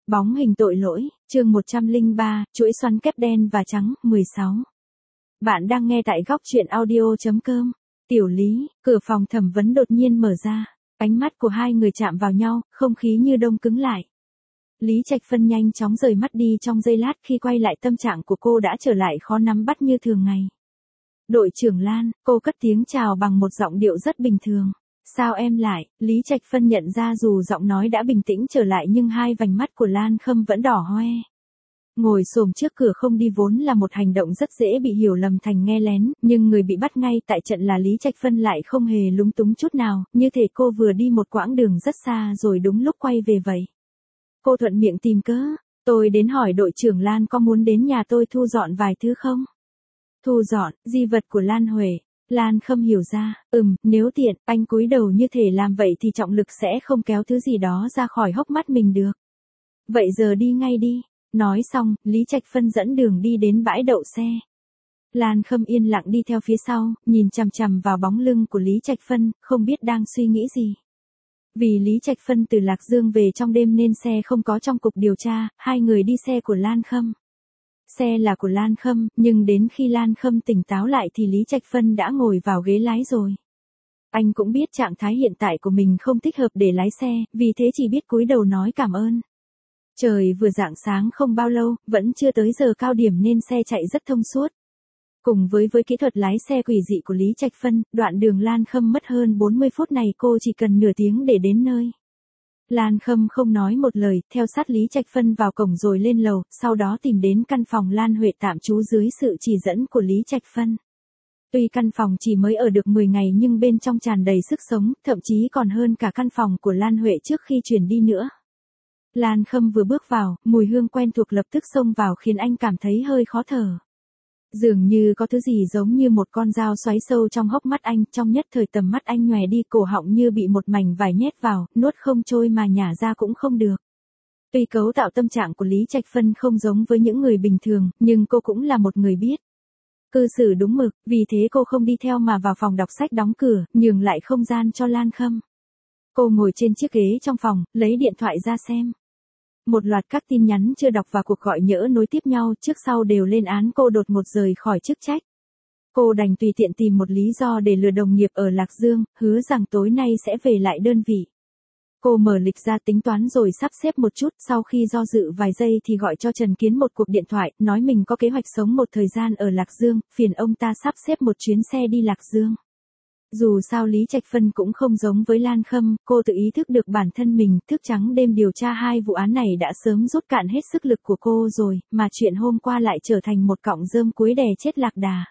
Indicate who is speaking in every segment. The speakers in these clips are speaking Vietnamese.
Speaker 1: Bóng hình tội lỗi, chương 103, chuỗi xoắn kép đen và trắng, 16. Bạn đang nghe tại góc truyện audio.com. Tiểu Lý, cửa phòng thẩm vấn đột nhiên mở ra. Ánh mắt của hai người chạm vào nhau, không khí như đông cứng lại. Lý Trạch Phân nhanh chóng rời mắt đi trong giây lát, khi quay lại tâm trạng của cô đã trở lại khó nắm bắt như thường ngày. Đội trưởng Lan, cô cất tiếng chào bằng một giọng điệu rất bình thường. Sao em lại? Lý Trạch Phân nhận ra dù giọng nói đã bình tĩnh trở lại nhưng hai vành mắt của Lan Khâm vẫn đỏ hoe. Ngồi xổm trước cửa không đi vốn là một hành động rất dễ bị hiểu lầm thành nghe lén, nhưng người bị bắt ngay tại trận là Lý Trạch Phân lại không hề lúng túng chút nào, như thể cô vừa đi một quãng đường rất xa rồi đúng lúc quay về vậy. Cô thuận miệng tìm cớ, tôi đến hỏi đội trưởng Lan có muốn đến nhà tôi thu dọn vài thứ không? Thu dọn, di vật của Lan Huệ. Lan Khâm hiểu ra, nếu tiện, anh cúi đầu như thể làm vậy thì trọng lực sẽ không kéo thứ gì đó ra khỏi hốc mắt mình được. Vậy giờ đi ngay đi. Nói xong, Lý Trạch Phân dẫn đường đi đến bãi đậu xe. Lan Khâm yên lặng đi theo phía sau, nhìn chằm chằm vào bóng lưng của Lý Trạch Phân, không biết đang suy nghĩ gì. Vì Lý Trạch Phân từ Lạc Dương về trong đêm nên xe không có trong cục điều tra, hai người đi xe của Lan Khâm. Xe là của Lan Khâm, nhưng đến khi Lan Khâm tỉnh táo lại thì Lý Trạch Phân đã ngồi vào ghế lái rồi. Anh cũng biết trạng thái hiện tại của mình không thích hợp để lái xe, vì thế chỉ biết cúi đầu nói cảm ơn. Trời vừa rạng sáng không bao lâu, vẫn chưa tới giờ cao điểm nên xe chạy rất thông suốt. Cùng với kỹ thuật lái xe quỷ dị của Lý Trạch Phân, đoạn đường Lan Khâm mất hơn 40 phút này cô chỉ cần nửa tiếng để đến nơi. Lan Khâm không nói một lời, theo sát Lý Trạch Phân vào cổng rồi lên lầu, sau đó tìm đến căn phòng Lan Huệ tạm trú dưới sự chỉ dẫn của Lý Trạch Phân. Tuy căn phòng chỉ mới ở được 10 ngày nhưng bên trong tràn đầy sức sống, thậm chí còn hơn cả căn phòng của Lan Huệ trước khi chuyển đi nữa. Lan Khâm vừa bước vào, mùi hương quen thuộc lập tức xông vào khiến anh cảm thấy hơi khó thở. Dường như có thứ gì giống như một con dao xoáy sâu trong hốc mắt anh, trong nhất thời tầm mắt anh nhòe đi, cổ họng như bị một mảnh vải nhét vào, nuốt không trôi mà nhả ra cũng không được. Tuy cấu tạo tâm trạng của Lý Trạch Phân không giống với những người bình thường, nhưng cô cũng là một người biết cư xử đúng mực, vì thế cô không đi theo mà vào phòng đọc sách đóng cửa, nhường lại không gian cho Lan Khâm. Cô ngồi trên chiếc ghế trong phòng, lấy điện thoại ra xem. Một loạt các tin nhắn chưa đọc và cuộc gọi nhỡ nối tiếp nhau, trước sau đều lên án cô đột ngột rời khỏi chức trách. Cô đành tùy tiện tìm một lý do để lừa đồng nghiệp ở Lạc Dương, hứa rằng tối nay sẽ về lại đơn vị. Cô mở lịch ra tính toán rồi sắp xếp một chút, sau khi do dự vài giây thì gọi cho Trần Kiến một cuộc điện thoại, nói mình có kế hoạch sống một thời gian ở Lạc Dương, phiền ông ta sắp xếp một chuyến xe đi Lạc Dương. Dù sao Lý Trạch Phân cũng không giống với Lan Khâm, cô tự ý thức được bản thân mình, thức trắng đêm điều tra hai vụ án này đã sớm rút cạn hết sức lực của cô rồi, mà chuyện hôm qua lại trở thành một cọng rơm cuối đè chết lạc đà.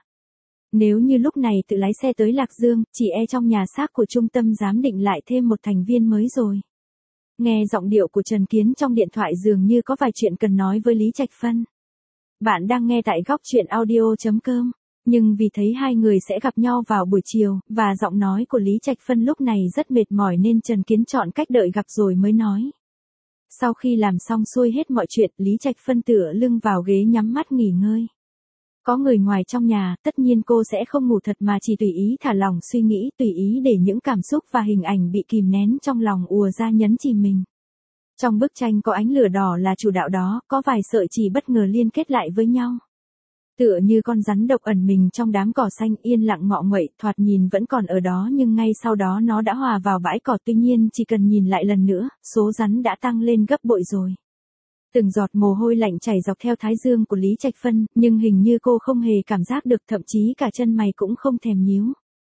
Speaker 1: Nếu như lúc này tự lái xe tới Lạc Dương, chỉ e trong nhà xác của trung tâm giám định lại thêm một thành viên mới rồi. Nghe giọng điệu của Trần Kiến trong điện thoại dường như có vài chuyện cần nói với Lý Trạch Phân. Bạn đang nghe tại góc truyện audio.com. Nhưng vì thấy hai người sẽ gặp nhau vào buổi chiều, và giọng nói của Lý Trạch Phân lúc này rất mệt mỏi nên Trần Kiến chọn cách đợi gặp rồi mới nói. Sau khi làm xong xuôi hết mọi chuyện, Lý Trạch Phân tựa lưng vào ghế nhắm mắt nghỉ ngơi. Có người ngoài trong nhà, tất nhiên cô sẽ không ngủ thật mà chỉ tùy ý thả lòng suy nghĩ, tùy ý để những cảm xúc và hình ảnh bị kìm nén trong lòng ùa ra nhấn chìm mình. Trong bức tranh có ánh lửa đỏ là chủ đạo đó, có vài sợi chỉ bất ngờ liên kết lại với nhau. Tựa như con rắn độc ẩn mình trong đám cỏ xanh yên lặng ngọ nguậy, thoạt nhìn vẫn còn ở đó nhưng ngay sau đó nó đã hòa vào bãi cỏ, tuy nhiên chỉ cần nhìn lại lần nữa, số rắn đã tăng lên gấp bội rồi. Từng giọt mồ hôi lạnh chảy dọc theo thái dương của Lý Trạch Phân, nhưng hình như cô không hề cảm giác được, thậm chí cả chân mày cũng không thèm nhíu.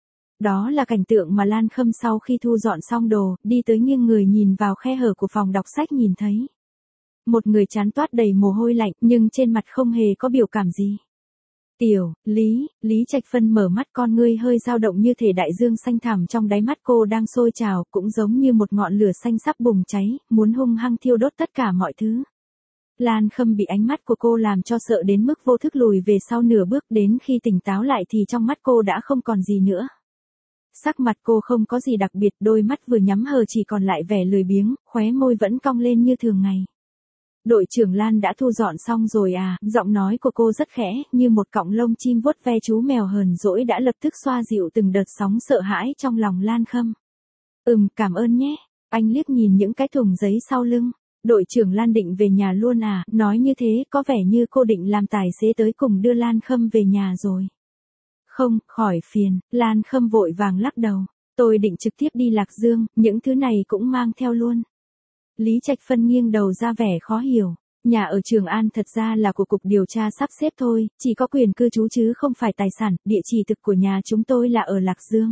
Speaker 1: Đó là cảnh tượng mà Lan Khâm sau khi thu dọn xong đồ, đi tới nghiêng người nhìn vào khe hở của phòng đọc sách nhìn thấy. Một người trán toát đầy mồ hôi lạnh, nhưng trên mặt không hề có biểu cảm gì. Tiểu, Lý Trạch Phân mở mắt, con ngươi hơi dao động như thể đại dương xanh thẳm trong đáy mắt cô đang sôi trào, cũng giống như một ngọn lửa xanh sắp bùng cháy, muốn hung hăng thiêu đốt tất cả mọi thứ. Lan Khâm bị ánh mắt của cô làm cho sợ đến mức vô thức lùi về sau nửa bước, đến khi tỉnh táo lại thì trong mắt cô đã không còn gì nữa. Sắc mặt cô không có gì đặc biệt, đôi mắt vừa nhắm hờ chỉ còn lại vẻ lười biếng, khóe môi vẫn cong lên như thường ngày. Đội trưởng Lan đã thu dọn xong rồi à? Giọng nói của cô rất khẽ, như một cọng lông chim vuốt ve chú mèo hờn dỗi đã lập tức xoa dịu từng đợt sóng sợ hãi trong lòng Lan Khâm. Cảm ơn nhé. Anh liếc nhìn những cái thùng giấy sau lưng. đội trưởng Lan định về nhà luôn à, nói như thế có vẻ như cô định làm tài xế tới cùng đưa Lan Khâm về nhà rồi. Không, khỏi phiền, Lan Khâm vội vàng lắc đầu. Tôi định trực tiếp đi Lạc Dương, những thứ này cũng mang theo luôn. Lý Trạch Phân nghiêng đầu ra vẻ khó hiểu. Nhà ở Trường An thật ra là của cục điều tra sắp xếp thôi, chỉ có quyền cư trú chứ không phải tài sản, địa chỉ thực của nhà chúng tôi là ở Lạc Dương.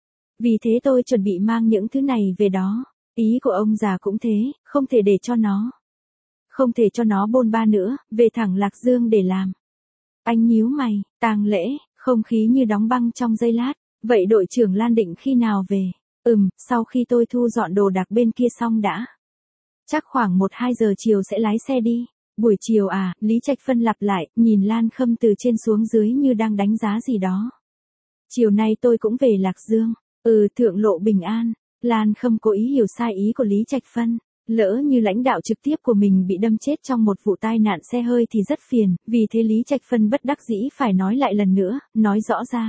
Speaker 1: Vì thế tôi chuẩn bị mang những thứ này về đó. Ý của ông già cũng thế, không thể để cho nó. Không thể cho nó bôn ba nữa, về thẳng Lạc Dương để làm. Anh nhíu mày, tang lễ, không khí như đóng băng trong giây lát. Vậy đội trưởng Lan định khi nào về? Sau khi tôi thu dọn đồ đạc bên kia xong đã. Chắc khoảng 1-2 giờ chiều sẽ lái xe đi. Buổi chiều à, Lý Trạch Phân lặp lại, nhìn Lan Khâm từ trên xuống dưới như đang đánh giá gì đó. Chiều nay tôi cũng về Lạc Dương. Thượng lộ bình an. Lan Khâm cố ý hiểu sai ý của Lý Trạch Phân. Lỡ như lãnh đạo trực tiếp của mình bị đâm chết trong một vụ tai nạn xe hơi thì rất phiền, vì thế Lý Trạch Phân bất đắc dĩ phải nói lại lần nữa, nói rõ ra.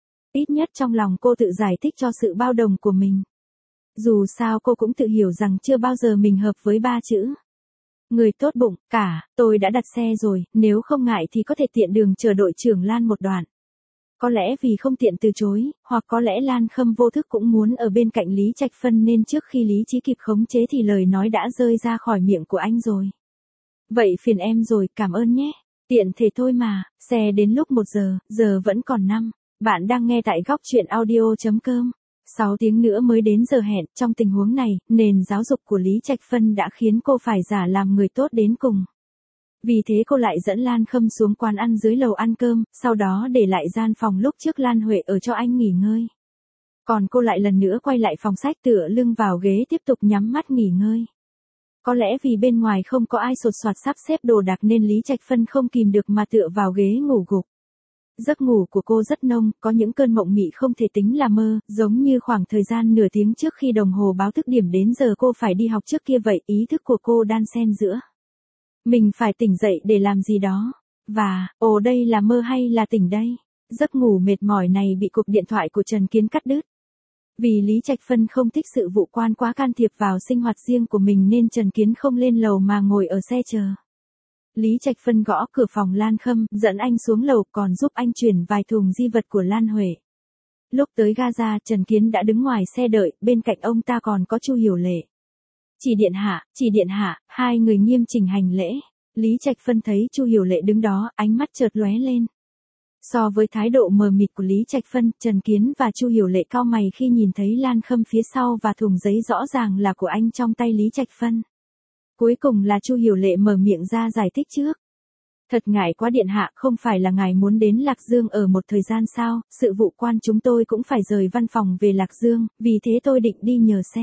Speaker 1: Ít nhất trong lòng cô tự giải thích cho sự bao đồng của mình. Dù sao cô cũng tự hiểu rằng chưa bao giờ mình hợp với 3 chữ. Người tốt bụng, tôi đã đặt xe rồi, nếu không ngại thì có thể tiện đường chờ đội trưởng Lan một đoạn. Có lẽ vì không tiện từ chối, hoặc có lẽ Lan Khâm vô thức cũng muốn ở bên cạnh Lý Trạch Phân nên trước khi lý trí kịp khống chế thì lời nói đã rơi ra khỏi miệng của anh rồi. Vậy phiền em rồi, cảm ơn nhé. Tiện thể thôi mà, xe đến lúc 1 giờ, giờ vẫn còn 5. Bạn đang nghe tại góc truyện audio.com. 6 tiếng nữa mới đến giờ hẹn, trong tình huống này, nền giáo dục của Lý Trạch Phân đã khiến cô phải giả làm người tốt đến cùng. Vì thế cô lại dẫn Lan Khâm xuống quán ăn dưới lầu ăn cơm, sau đó để lại gian phòng lúc trước Lan Huệ ở cho anh nghỉ ngơi. Còn cô lại lần nữa quay lại phòng sách tựa lưng vào ghế tiếp tục nhắm mắt nghỉ ngơi. Có lẽ vì bên ngoài không có ai sột soạt sắp xếp đồ đạc nên Lý Trạch Phân không kìm được mà tựa vào ghế ngủ gục. Giấc ngủ của cô rất nông, có những cơn mộng mị không thể tính là mơ, giống như khoảng thời gian nửa tiếng trước khi đồng hồ báo thức điểm đến giờ cô phải đi học trước kia vậy, ý thức của cô đan xen giữa. Mình phải tỉnh dậy để làm gì đó. Và, đây là mơ hay là tỉnh đây? Giấc ngủ mệt mỏi này bị cuộc điện thoại của Trần Kiến cắt đứt. Vì Lý Trạch Phân không thích sự vụ quan quá can thiệp vào sinh hoạt riêng của mình nên Trần Kiến không lên lầu mà ngồi ở xe chờ. Lý Trạch Phân gõ cửa phòng Lan Khâm, dẫn anh xuống lầu còn giúp anh chuyển vài thùng di vật của Lan Huệ. Lúc tới Gaza, Trần Kiến đã đứng ngoài xe đợi, bên cạnh ông ta còn có Chu Hiểu Lệ. Chỉ điện hạ, hai người nghiêm chỉnh hành lễ. Lý Trạch Phân thấy Chu Hiểu Lệ đứng đó, ánh mắt chợt lóe lên. So với thái độ mờ mịt của Lý Trạch Phân, Trần Kiến và Chu Hiểu Lệ cau mày khi nhìn thấy Lan Khâm phía sau và thùng giấy rõ ràng là của anh trong tay Lý Trạch Phân. Cuối cùng là Chu Hiểu Lệ mở miệng ra giải thích trước. Thật ngại quá điện hạ, không phải là ngài muốn đến Lạc Dương ở một thời gian sao, sự vụ quan chúng tôi cũng phải rời văn phòng về Lạc Dương, vì thế tôi định đi nhờ xe.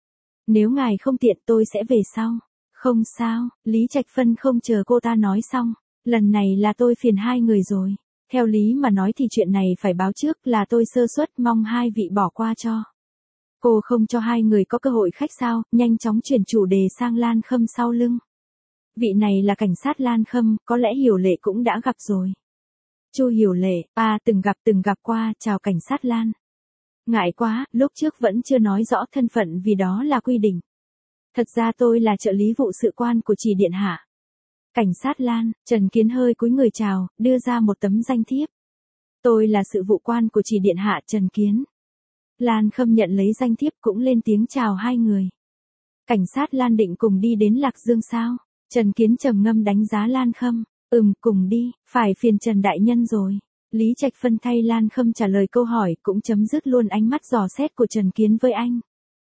Speaker 1: Nếu ngài không tiện tôi sẽ về sau. Không sao, Lý Trạch Phân không chờ cô ta nói xong. Lần này là tôi phiền hai người rồi. Theo lý mà nói thì chuyện này phải báo trước, là tôi sơ suất, mong hai vị bỏ qua cho. Cô không cho hai người có cơ hội khách sao, nhanh chóng chuyển chủ đề sang Lan Khâm sau lưng. Vị này là cảnh sát Lan Khâm, có lẽ Hiểu Lệ cũng đã gặp rồi. Chu Hiểu Lệ, từng gặp qua, chào cảnh sát Lan. Ngại quá, lúc trước vẫn chưa nói rõ thân phận vì đó là quy định. Thật ra tôi là trợ lý vụ sự quan của Chỉ điện hạ. Cảnh sát Lan, Trần Kiến hơi cúi người chào, đưa ra một tấm danh thiếp. Tôi là sự vụ quan của Chỉ điện hạ Trần Kiến. Lan Khâm nhận lấy danh thiếp cũng lên tiếng chào hai người. Cảnh sát Lan định cùng đi đến Lạc Dương sao? Trần Kiến trầm ngâm đánh giá Lan Khâm. Cùng đi, phải phiền Trần Đại Nhân rồi. Lý Trạch Phân thay Lan Khâm trả lời câu hỏi cũng chấm dứt luôn ánh mắt dò xét của Trần Kiến với anh.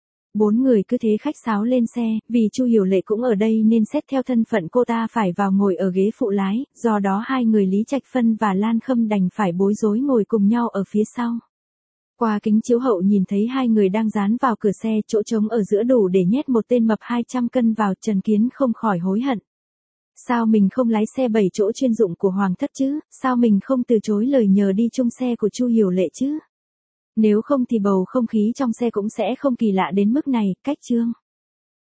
Speaker 1: 4 người cứ thế khách sáo lên xe, vì Chu Hiểu Lệ cũng ở đây nên xét theo thân phận cô ta phải vào ngồi ở ghế phụ lái, do đó hai người Lý Trạch Phân và Lan Khâm đành phải bối rối ngồi cùng nhau ở phía sau. Qua kính chiếu hậu nhìn thấy hai người đang dán vào cửa xe, chỗ trống ở giữa đủ để nhét một tên mập 200 cân vào, Trần Kiến không khỏi hối hận. Sao mình không lái xe 7 chỗ chuyên dụng của Hoàng thất chứ, sao mình không từ chối lời nhờ đi chung xe của Chu Hiểu Lệ chứ? Nếu không thì bầu không khí trong xe cũng sẽ không kỳ lạ đến mức này, cách chương.